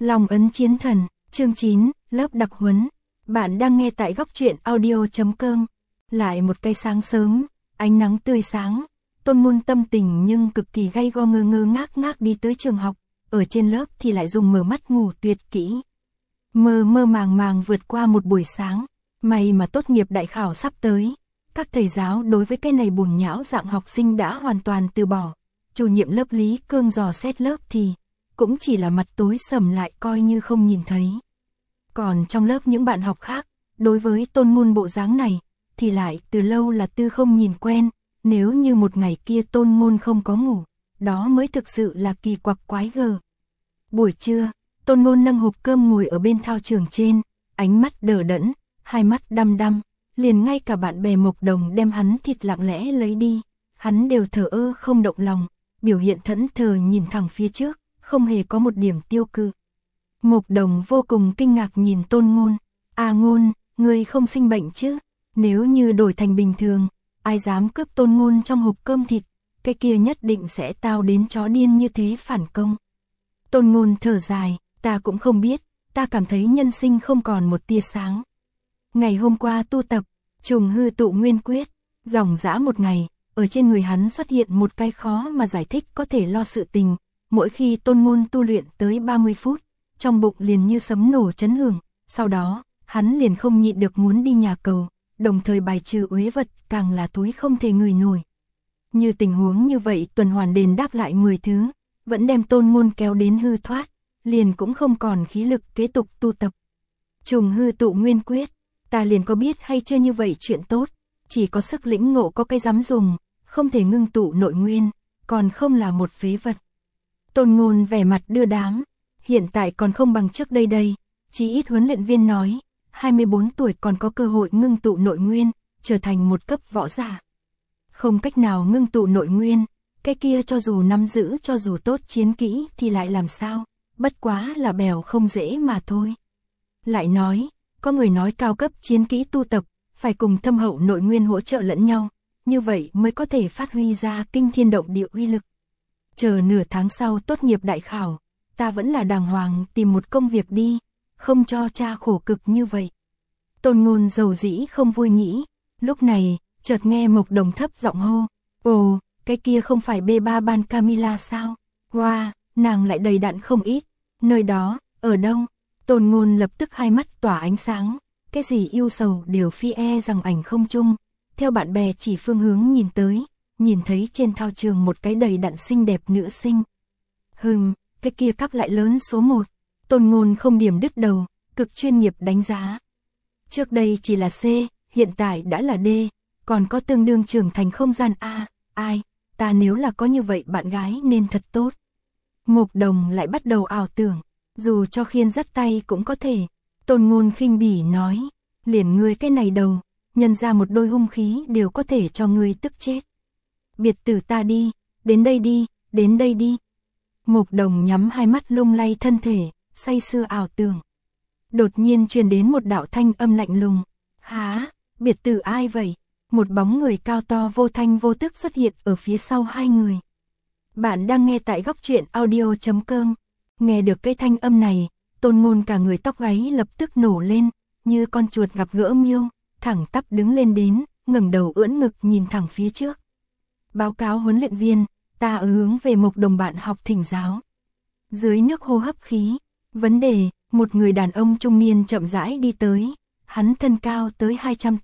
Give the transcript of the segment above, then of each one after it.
Long ấn chiến thần, chương 9, lớp đặc huấn. Bạn đang nghe tại góc truyện audio.com. Lại một cái sáng sớm, ánh nắng tươi sáng, Tôn Ngôn tâm tình nhưng cực kỳ gay go ngơ ngác đi tới trường học, ở trên lớp thì lại dùng mở mắt ngủ tuyệt kỹ. Mơ màng vượt qua một buổi sáng, may mà tốt nghiệp đại khảo sắp tới. Các thầy giáo đối với cái này bùn nhão dạng học sinh đã hoàn toàn từ bỏ. Chủ nhiệm lớp Lý Cương dò xét lớp thì cũng chỉ là mặt tối sầm lại coi như không nhìn thấy. Còn trong lớp những bạn học khác, đối với Tôn Ngôn bộ dáng này, thì lại từ lâu là tư không nhìn quen. Nếu như một ngày kia Tôn Ngôn không có ngủ, đó mới thực sự là kỳ quặc quái gở. Buổi trưa, Tôn Ngôn nâng hộp cơm ngồi ở bên thao trường trên, ánh mắt đờ đẫn, hai mắt đăm đăm, liền ngay cả bạn bè Mộc Đồng đem hắn thịt lặng lẽ lấy đi, hắn đều thờ ơ không động lòng, biểu hiện thẫn thờ nhìn thẳng phía trước, không hề có một điểm tiêu cự. Mộc Đồng vô cùng kinh ngạc nhìn Tôn Ngôn, Ngôn, ngươi không sinh bệnh chứ? Nếu như đổi thành bình thường, ai dám cướp Tôn Ngôn trong hộp cơm thịt, cái kia nhất định sẽ tao đến chó điên như thế phản công. Tôn Ngôn thở dài, ta cũng không biết, ta cảm thấy nhân sinh không còn một tia sáng. Ngày hôm qua tu tập, trùng hư tụ nguyên quyết, dòng dã một ngày, ở trên người hắn xuất hiện một cái khó mà giải thích có thể lo sự tình. Mỗi khi Tôn Ngôn tu luyện tới 30 phút, trong bụng liền như sấm nổ chấn hưởng, sau đó, hắn liền không nhịn được muốn đi nhà cầu, đồng thời bài trừ uế vật, càng là túi không thể ngửi nổi. Như tình huống như vậy tuần hoàn đền đáp lại 10 thứ, vẫn đem Tôn Ngôn kéo đến hư thoát, liền cũng không còn khí lực kế tục tu tập. Trùng hư tụ nguyên quyết, ta liền có biết hay chưa như vậy chuyện tốt, chỉ có sức lĩnh ngộ có cái dám dùng, không thể ngưng tụ nội nguyên, còn không là một phế vật. Tôn Ngôn vẻ mặt đưa đám, hiện tại còn không bằng trước đây, chí ít huấn luyện viên nói, 24 tuổi còn có cơ hội ngưng tụ nội nguyên, trở thành một cấp võ giả. Không cách nào ngưng tụ nội nguyên, cái kia cho dù nắm giữ cho dù tốt chiến kỹ thì lại làm sao, bất quá là bèo không dễ mà thôi. Lại nói, có người nói cao cấp chiến kỹ tu tập, phải cùng thâm hậu nội nguyên hỗ trợ lẫn nhau, như vậy mới có thể phát huy ra kinh thiên động địa uy lực. Chờ nửa tháng sau tốt nghiệp đại khảo, ta vẫn là đàng hoàng tìm một công việc đi, không cho cha khổ cực như vậy. Tôn Ngôn dầu dĩ không vui nghĩ, lúc này, chợt nghe Mộc Đồng thấp giọng hô, ồ, cái kia không phải B3 ban Camila sao? Wow, nàng lại đầy đặn không ít, nơi đó, ở đâu? Tôn Ngôn lập tức hai mắt tỏa ánh sáng, cái gì yêu sầu đều phi rằng ảnh không chung, theo bạn bè chỉ phương hướng nhìn tới, nhìn thấy trên thao trường một cái đầy đặn xinh đẹp nữ sinh. Cái kia cấp lại lớn số 1, Tôn Ngôn không điểm đứt đầu, cực chuyên nghiệp đánh giá. Trước đây chỉ là C, hiện tại đã là D, còn có tương đương trưởng thành không gian A, ta nếu là có như vậy bạn gái nên thật tốt. Mộc Đồng lại bắt đầu ảo tưởng, dù cho khiên dắt tay cũng có thể. Tôn Ngôn khinh bỉ nói, liền ngươi cái này đầu, nhân ra một đôi hung khí đều có thể cho ngươi tức chết. Biệt tử ta đi, đến đây đi. Mộc Đồng nhắm hai mắt lung lay thân thể, say sưa ảo tưởng. Đột nhiên truyền đến một đạo thanh âm lạnh lùng, há, biệt tử ai vậy? Một bóng người cao to vô thanh vô tức xuất hiện ở phía sau hai người. Bạn đang nghe tại góc truyện audio.com. Nghe được cái thanh âm này, Tôn Ngôn cả người tóc gáy lập tức nổ lên, như con chuột gặp gỡ miêu, thẳng tắp đứng lên đến, ngẩng đầu ưỡn ngực nhìn thẳng phía trước. Báo cáo huấn luyện viên, ta hướng về Mộc Đồng bạn học thỉnh giáo. Dưới nước hô hấp khí, vấn đề, một người đàn ông trung niên chậm rãi đi tới, hắn thân cao tới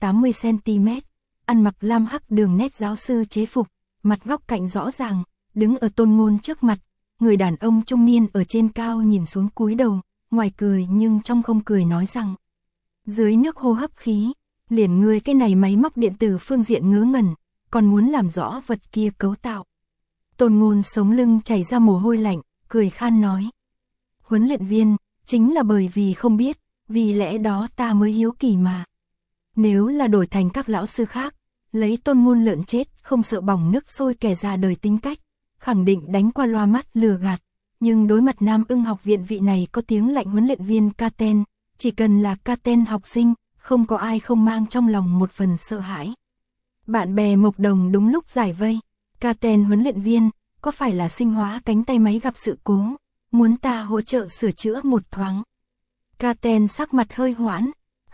280cm, ăn mặc lam hắc đường nét giáo sư chế phục, mặt góc cạnh rõ ràng, đứng ở Tôn Ngôn trước mặt. Người đàn ông trung niên ở trên cao nhìn xuống cúi đầu, ngoài cười nhưng trong không cười nói rằng, dưới nước hô hấp khí, liền ngươi cái này máy móc điện tử phương diện ngớ ngẩn, còn muốn làm rõ vật kia cấu tạo. Tôn Ngôn sống lưng chảy ra mồ hôi lạnh, cười khan nói, huấn luyện viên, chính là bởi vì không biết, vì lẽ đó ta mới hiếu kỳ mà. Nếu là đổi thành các lão sư khác, lấy Tôn Ngôn lợn chết không sợ bỏng nước sôi kẻ ra đời tính cách, khẳng định đánh qua loa mắt lừa gạt, nhưng đối mặt Nam Ưng học viện vị này có tiếng lạnh huấn luyện viên Katen, chỉ cần là Katen học sinh, không có ai không mang trong lòng một phần sợ hãi. Bạn bè Mộc Đồng đúng lúc giải vây, Katen huấn luyện viên, có phải là sinh hóa cánh tay máy gặp sự cố, muốn ta hỗ trợ sửa chữa một thoáng. Katen sắc mặt hơi hoãn,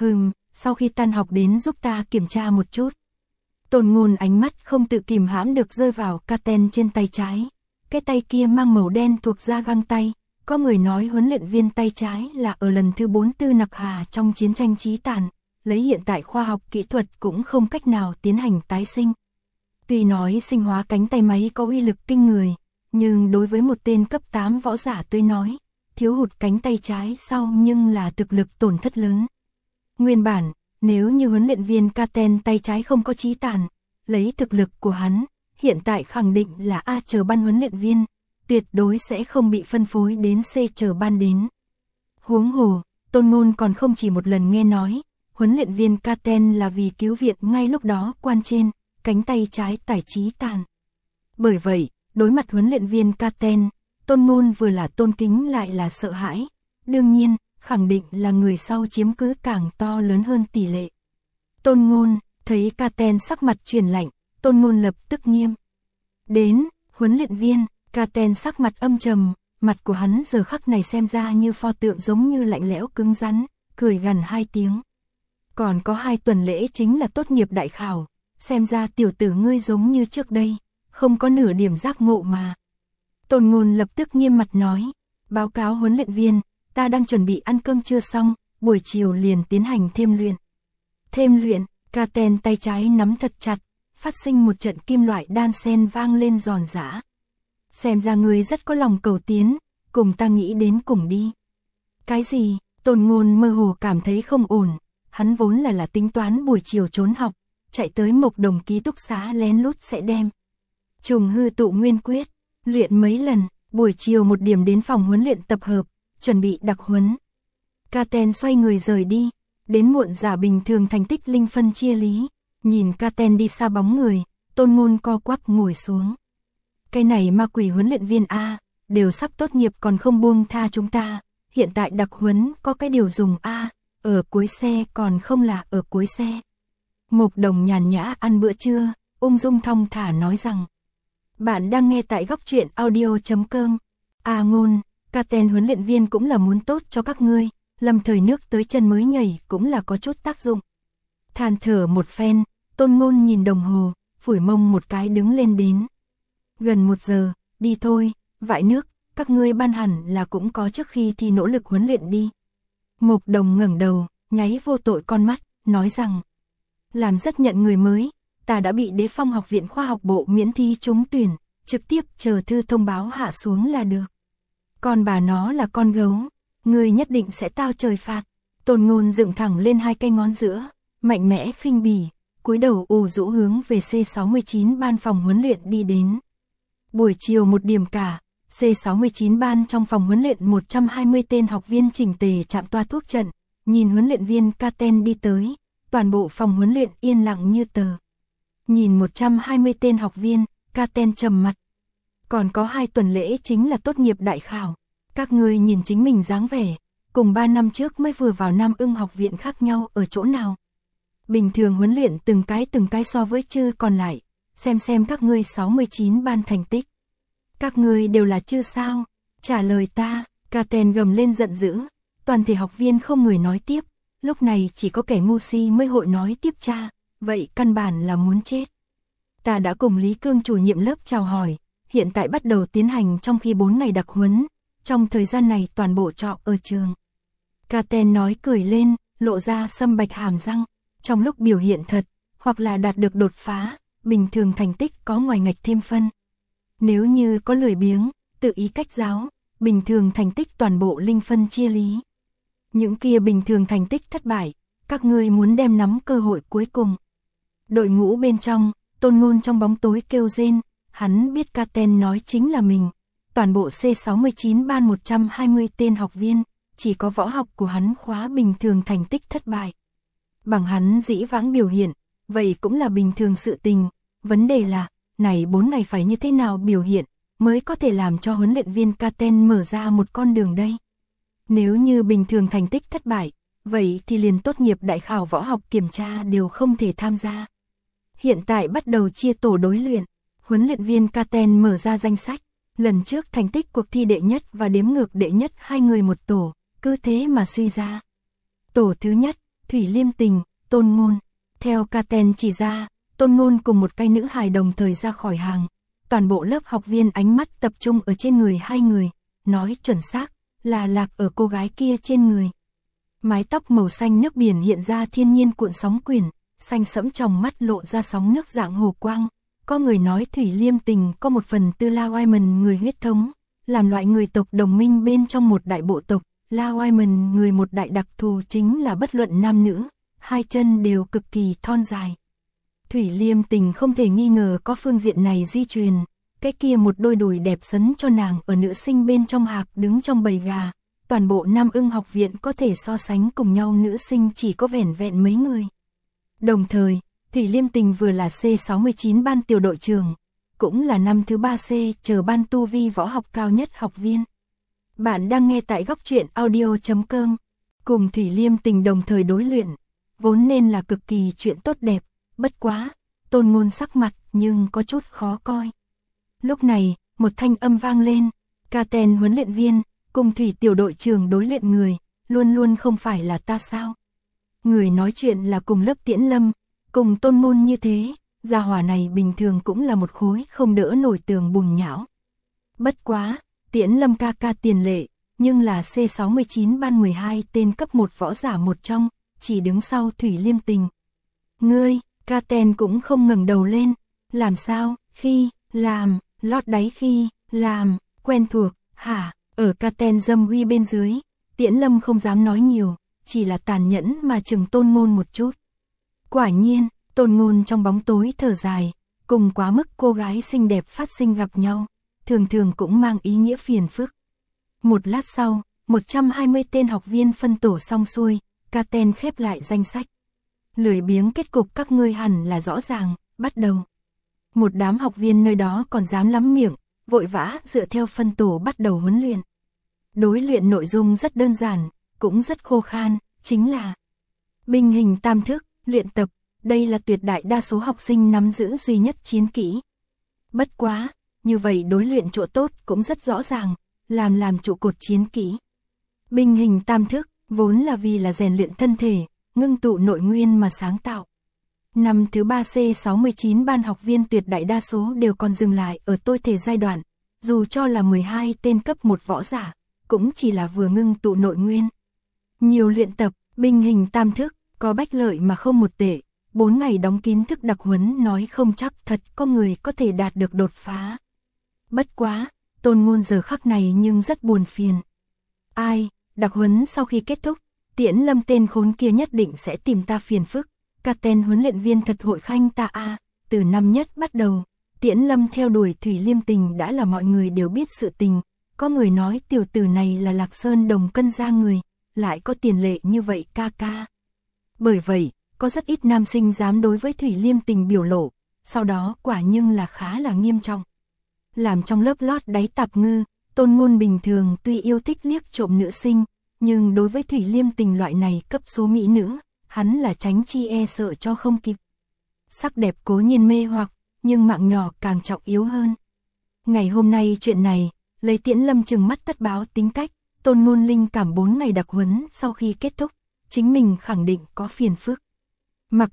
sau khi tan học đến giúp ta kiểm tra một chút. Tôn Ngôn ánh mắt không tự kìm hãm được rơi vào Katen trên tay trái. Cái tay kia mang màu đen thuộc da găng tay. Có người nói huấn luyện viên tay trái là ở lần thứ 44 Nặc Hà trong chiến tranh chí tàn, lấy hiện tại khoa học kỹ thuật cũng không cách nào tiến hành tái sinh. Tuy nói sinh hóa cánh tay máy có uy lực kinh người, nhưng đối với một tên cấp 8 võ giả tôi nói, thiếu hụt cánh tay trái sau nhưng là thực lực tổn thất lớn. Nguyên bản, nếu như huấn luyện viên Katen tay trái không có chí tàn, lấy thực lực của hắn, hiện tại khẳng định là A chờ ban huấn luyện viên, tuyệt đối sẽ không bị phân phối đến C chờ ban đến. Huống hồ, Tôn Ngôn còn không chỉ một lần nghe nói, huấn luyện viên Katen là vì cứu viện ngay lúc đó quan trên, cánh tay trái tải chí tàn. Bởi vậy, đối mặt huấn luyện viên Katen, Tôn Ngôn vừa là tôn kính lại là sợ hãi, đương nhiên, khẳng định là người sau chiếm cứ càng to lớn hơn tỷ lệ. Tôn Ngôn, thấy Katen sắc mặt chuyển lạnh, Tôn Ngôn lập tức nghiêm. Đến, huấn luyện viên, Katen sắc mặt âm trầm, mặt của hắn giờ khắc này xem ra như pho tượng giống như lạnh lẽo cứng rắn, cười gằn 2 tiếng. Còn có 2 tuần lễ chính là tốt nghiệp đại khảo, xem ra tiểu tử ngươi giống như trước đây, không có nửa điểm giác ngộ mà. Tôn Ngôn lập tức nghiêm mặt nói, báo cáo huấn luyện viên, ta đang chuẩn bị ăn cơm trưa xong, buổi chiều liền tiến hành thêm luyện. Thêm luyện, Katen tay trái nắm thật chặt, phát sinh một trận kim loại đan sen vang lên giòn giã. Xem ra ngươi rất có lòng cầu tiến, cùng ta nghĩ đến cùng đi. Cái gì? Tôn Ngôn mơ hồ cảm thấy không ổn, hắn vốn là tính toán buổi chiều trốn học, chạy tới Mộc Đồng ký túc xá lén lút sẽ đem Trùng Hư Tụ Nguyên Quyết, luyện mấy lần, buổi chiều 1 điểm đến phòng huấn luyện tập hợp, chuẩn bị đặc huấn. Katen xoay người rời đi, đến muộn giả bình thường thành tích linh phân chia lý, nhìn Katen đi xa bóng người, Tôn Ngôn co quắp ngồi xuống. Cái này ma quỷ huấn luyện viên A, đều sắp tốt nghiệp còn không buông tha chúng ta, hiện tại đặc huấn có cái điều dùng A, ở cuối xe còn không là ở cuối xe. Mộc Đồng nhàn nhã ăn bữa trưa, ung dung thong thả nói rằng, bạn đang nghe tại góc truyện audio.com. A Ngôn, Katen huấn luyện viên cũng là muốn tốt cho các ngươi, lâm thời nước tới chân mới nhảy cũng là có chút tác dụng. Than thở một phen, Tôn Ngôn nhìn đồng hồ, phủi mông một cái đứng lên đến. Gần 1 giờ, đi thôi, vại nước, các ngươi ban hẳn là cũng có trước khi thì nỗ lực huấn luyện đi. Mộc Đồng ngẩng đầu, nháy vô tội con mắt, nói rằng, làm rất nhận người mới, ta đã bị Đế Phong học viện khoa học bộ miễn thi trúng tuyển, trực tiếp chờ thư thông báo hạ xuống là được. Còn bà nó là con gấu, ngươi nhất định sẽ tao trời phạt. Tôn Ngôn dựng thẳng lên 2 cây ngón giữa, mạnh mẽ khinh bỉ, cúi đầu ủ rũ hướng về C69 ban phòng huấn luyện đi đến. Buổi chiều 1 điểm cả, C69 ban trong phòng huấn luyện 120 tên học viên chỉnh tề chạm toa thuốc trận, nhìn huấn luyện viên Katen đi tới, toàn bộ phòng huấn luyện yên lặng như tờ. Nhìn 120 tên học viên, Katen trầm mặt. Còn có 2 tuần lễ chính là tốt nghiệp đại khảo, các ngươi nhìn chính mình dáng vẻ, cùng 3 năm trước mới vừa vào Nam Ưng học viện khác nhau ở chỗ nào. Bình thường huấn luyện từng cái so với chư còn lại, xem các ngươi 69 ban thành tích. Các ngươi đều là chư sao? Trả lời ta, Katen gầm lên giận dữ, toàn thể học viên không người nói tiếp, lúc này chỉ có kẻ ngu si mới hội nói tiếp cha, vậy căn bản là muốn chết. Ta đã cùng Lý Cương chủ nhiệm lớp chào hỏi, hiện tại bắt đầu tiến hành trong khi 4 ngày đặc huấn, trong thời gian này toàn bộ trọ ở trường. Katen nói cười lên, lộ ra sâm bạch hàm răng, trong lúc biểu hiện thật, hoặc là đạt được đột phá, bình thường thành tích có ngoài ngạch thêm phân. Nếu như có lười biếng, tự ý cách giáo, bình thường thành tích toàn bộ linh phân chia lý. Những kia bình thường thành tích thất bại, các ngươi muốn đem nắm cơ hội cuối cùng. Đội ngũ bên trong, Tôn Ngôn trong bóng tối kêu rên, hắn biết Katen nói chính là mình. Toàn bộ C69 ban 120 tên học viên, chỉ có võ học của hắn khóa bình thường thành tích thất bại. Bằng hắn dĩ vãng biểu hiện, vậy cũng là bình thường sự tình. Vấn đề là, này 4 ngày phải như thế nào biểu hiện, mới có thể làm cho huấn luyện viên Katen mở ra một con đường đây. Nếu như bình thường thành tích thất bại, vậy thì liền tốt nghiệp đại khảo võ học kiểm tra đều không thể tham gia. Hiện tại bắt đầu chia tổ đối luyện, huấn luyện viên Katen mở ra danh sách, Lần trước thành tích cuộc thi đệ nhất và đếm ngược đệ nhất hai người một tổ, cứ thế mà suy ra. Tổ thứ nhất, Thủy Liêm Tình, Tôn Ngôn. Theo Caten chỉ ra, Tôn Ngôn cùng một cái nữ hài đồng thời ra khỏi hàng. Toàn bộ lớp học viên ánh mắt tập trung ở trên người hai người, nói chuẩn xác là lạc ở cô gái kia trên người. Mái tóc màu xanh nước biển hiện ra thiên nhiên cuộn sóng quyển, xanh sẫm trong mắt lộ ra sóng nước dạng hồ quang. Có người nói Thủy Liêm Tình có một phần tư La Wyman người huyết thống, làm loại người tộc đồng minh bên trong một đại bộ tộc. La Wyman người một đại đặc thù chính là bất luận nam nữ, hai chân đều cực kỳ thon dài. Thủy Liêm Tình không thể nghi ngờ có phương diện này di truyền, cái kia một đôi đùi đẹp sấn cho nàng ở nữ sinh bên trong hạc đứng trong bầy gà. Toàn bộ Nam Ưng học viện có thể so sánh cùng nhau nữ sinh chỉ có vẻn vẹn mấy người. Đồng thời, Thủy Liêm Tình vừa là C69 ban tiểu đội trưởng, cũng là năm thứ 3C chờ ban tu vi võ học cao nhất học viên. Bạn đang nghe tại góc truyện audio.com. Cùng Thủy Liêm Tình đồng thời đối luyện, vốn nên là cực kỳ chuyện tốt đẹp, bất quá, Tôn Ngôn sắc mặt nhưng có chút khó coi. Lúc này, một thanh âm vang lên, Caten huấn luyện viên, cùng Thủy tiểu đội trưởng đối luyện người, luôn luôn không phải là ta sao? Người nói chuyện là cùng lớp Tiễn Lâm, cùng Tôn Ngôn như thế, gia hỏa này bình thường cũng là một khối không đỡ nổi tường bùn nhão. Bất quá, Tiễn Lâm ca ca tiền lệ, nhưng là C69 ban 12 tên cấp 1 võ giả một trong, chỉ đứng sau Thủy Liêm Tình. Ngươi, Caten cũng không ngẩng đầu lên, làm sao, khi, làm, lót đáy khi, làm, quen thuộc, hả, ở Caten dâm uy bên dưới, Tiễn Lâm không dám nói nhiều, chỉ là tàn nhẫn mà chừng Tôn Ngôn một chút. Quả nhiên, Tôn Ngôn trong bóng tối thở dài, cùng quá mức cô gái xinh đẹp phát sinh gặp nhau, thường thường cũng mang ý nghĩa phiền phức. Một lát sau, 120 tên học viên phân tổ xong xuôi, Caten khép lại danh sách. Lười biếng kết cục các ngươi hẳn là rõ ràng, bắt đầu. Một đám học viên nơi đó còn dám lắm miệng, vội vã dựa theo phân tổ bắt đầu huấn luyện. Đối luyện nội dung rất đơn giản, cũng rất khô khan, chính là binh hình tam thức, luyện tập, đây là tuyệt đại đa số học sinh nắm giữ duy nhất chiến kỹ. Bất quá, như vậy đối luyện chỗ tốt cũng rất rõ ràng, làm trụ cột chiến kỹ. Binh hình tam thức, vốn là vì là rèn luyện thân thể, ngưng tụ nội nguyên mà sáng tạo. Năm thứ 3C69 ban học viên tuyệt đại đa số đều còn dừng lại ở tôi thể giai đoạn, dù cho là 12 tên cấp 1 võ giả, cũng chỉ là vừa ngưng tụ nội nguyên. Nhiều luyện tập, binh hình tam thức, có bách lợi mà không một tệ, 4 ngày đóng kín thức đặc huấn nói không chắc thật có người có thể đạt được đột phá. Bất quá, Tôn Ngôn giờ khắc này nhưng rất buồn phiền. Ai, đặc huấn sau khi kết thúc, Tiễn Lâm tên khốn kia nhất định sẽ tìm ta phiền phức. Caten huấn luyện viên thật hội khanh ta a. Từ năm nhất bắt đầu, Tiễn Lâm theo đuổi Thủy Liêm Tình đã là mọi người đều biết sự tình. Có người nói tiểu tử này là Lạc Sơn Đồng Cân ra người, lại có tiền lệ như vậy ca ca. Bởi vậy, có rất ít nam sinh dám đối với Thủy Liêm Tình biểu lộ, sau đó quả nhưng là khá là nghiêm trọng. Làm trong lớp lót đáy tạp ngư, Tôn Ngôn bình thường tuy yêu thích liếc trộm nữ sinh, nhưng đối với Thủy Liêm Tình loại này cấp số mỹ nữ, hắn là tránh chi e sợ cho không kịp. Sắc đẹp cố nhiên mê hoặc, nhưng mạng nhỏ càng trọng yếu hơn. Ngày hôm nay chuyện này, lấy Tiễn Lâm chừng mắt tất báo tính cách, Tôn Ngôn linh cảm 4 ngày đặc huấn sau khi kết thúc, chính mình khẳng định có phiền phức. Mặc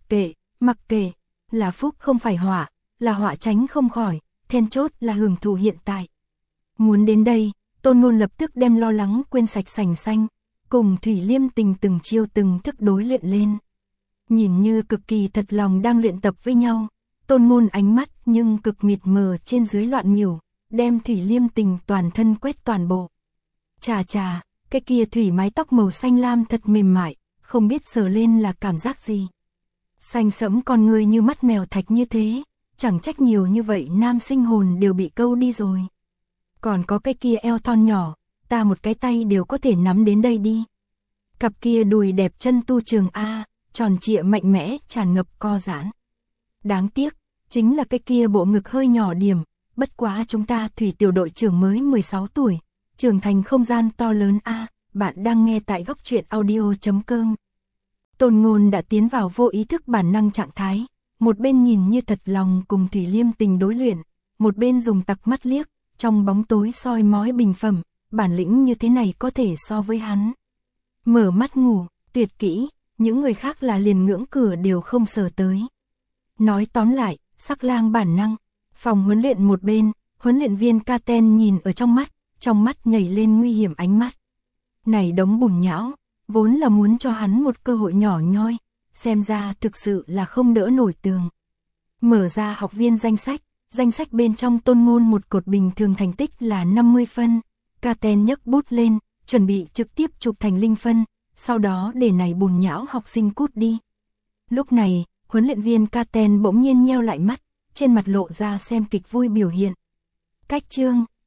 kệ, là phúc không phải họa, là họa tránh không khỏi, then chốt là hưởng thụ hiện tại. Muốn đến đây, Tôn Ngôn lập tức đem lo lắng quên sạch sành xanh, cùng Thủy Liêm Tình từng chiêu từng thức đối luyện lên. Nhìn như cực kỳ thật lòng đang luyện tập với nhau, Tôn Ngôn ánh mắt nhưng cực mịt mờ trên dưới loạn miểu, đem Thủy Liêm Tình toàn thân quét toàn bộ. Chà, cái kia thủy mái tóc màu xanh lam thật mềm mại, không biết sờ lên là cảm giác gì. Xanh sẫm con người như mắt mèo thạch như thế, chẳng trách nhiều như vậy nam sinh hồn đều bị câu đi rồi. Còn có cái kia eo thon nhỏ, ta một cái tay đều có thể nắm đến đây đi. Cặp kia đùi đẹp chân tu trường A, tròn trịa mạnh mẽ, tràn ngập co giãn. Đáng tiếc, chính là cái kia bộ ngực hơi nhỏ điểm, bất quá chúng ta Thủy tiểu đội trưởng mới 16 tuổi, trưởng thành không gian to lớn A, bạn đang nghe tại góc truyện audio.com. Tôn Ngôn đã tiến vào vô ý thức bản năng trạng thái, một bên nhìn như thật lòng cùng Thủy Liêm Tình đối luyện, một bên dùng tặc mắt liếc, trong bóng tối soi mói bình phẩm, bản lĩnh như thế này có thể so với hắn. Mở mắt ngủ, tuyệt kỹ, những người khác là liền ngưỡng cửa đều không sờ tới. Nói tóm lại, sắc lang bản năng, phòng huấn luyện một bên, huấn luyện viên Katen nhìn ở trong mắt nhảy lên nguy hiểm ánh mắt. Này đống bùn nhão, vốn là muốn cho hắn một cơ hội nhỏ nhoi, xem ra thực sự là không đỡ nổi tường. Mở ra học viên danh sách bên trong Tôn Ngôn một cột bình thường thành tích là 50 phân. Katen nhấc bút lên, chuẩn bị trực tiếp chụp thành linh phân, sau đó để này bùn nhão học sinh cút đi. Lúc này, huấn luyện viên Katen bỗng nhiên nheo lại mắt, trên mặt lộ ra xem kịch vui biểu hiện. Cách chương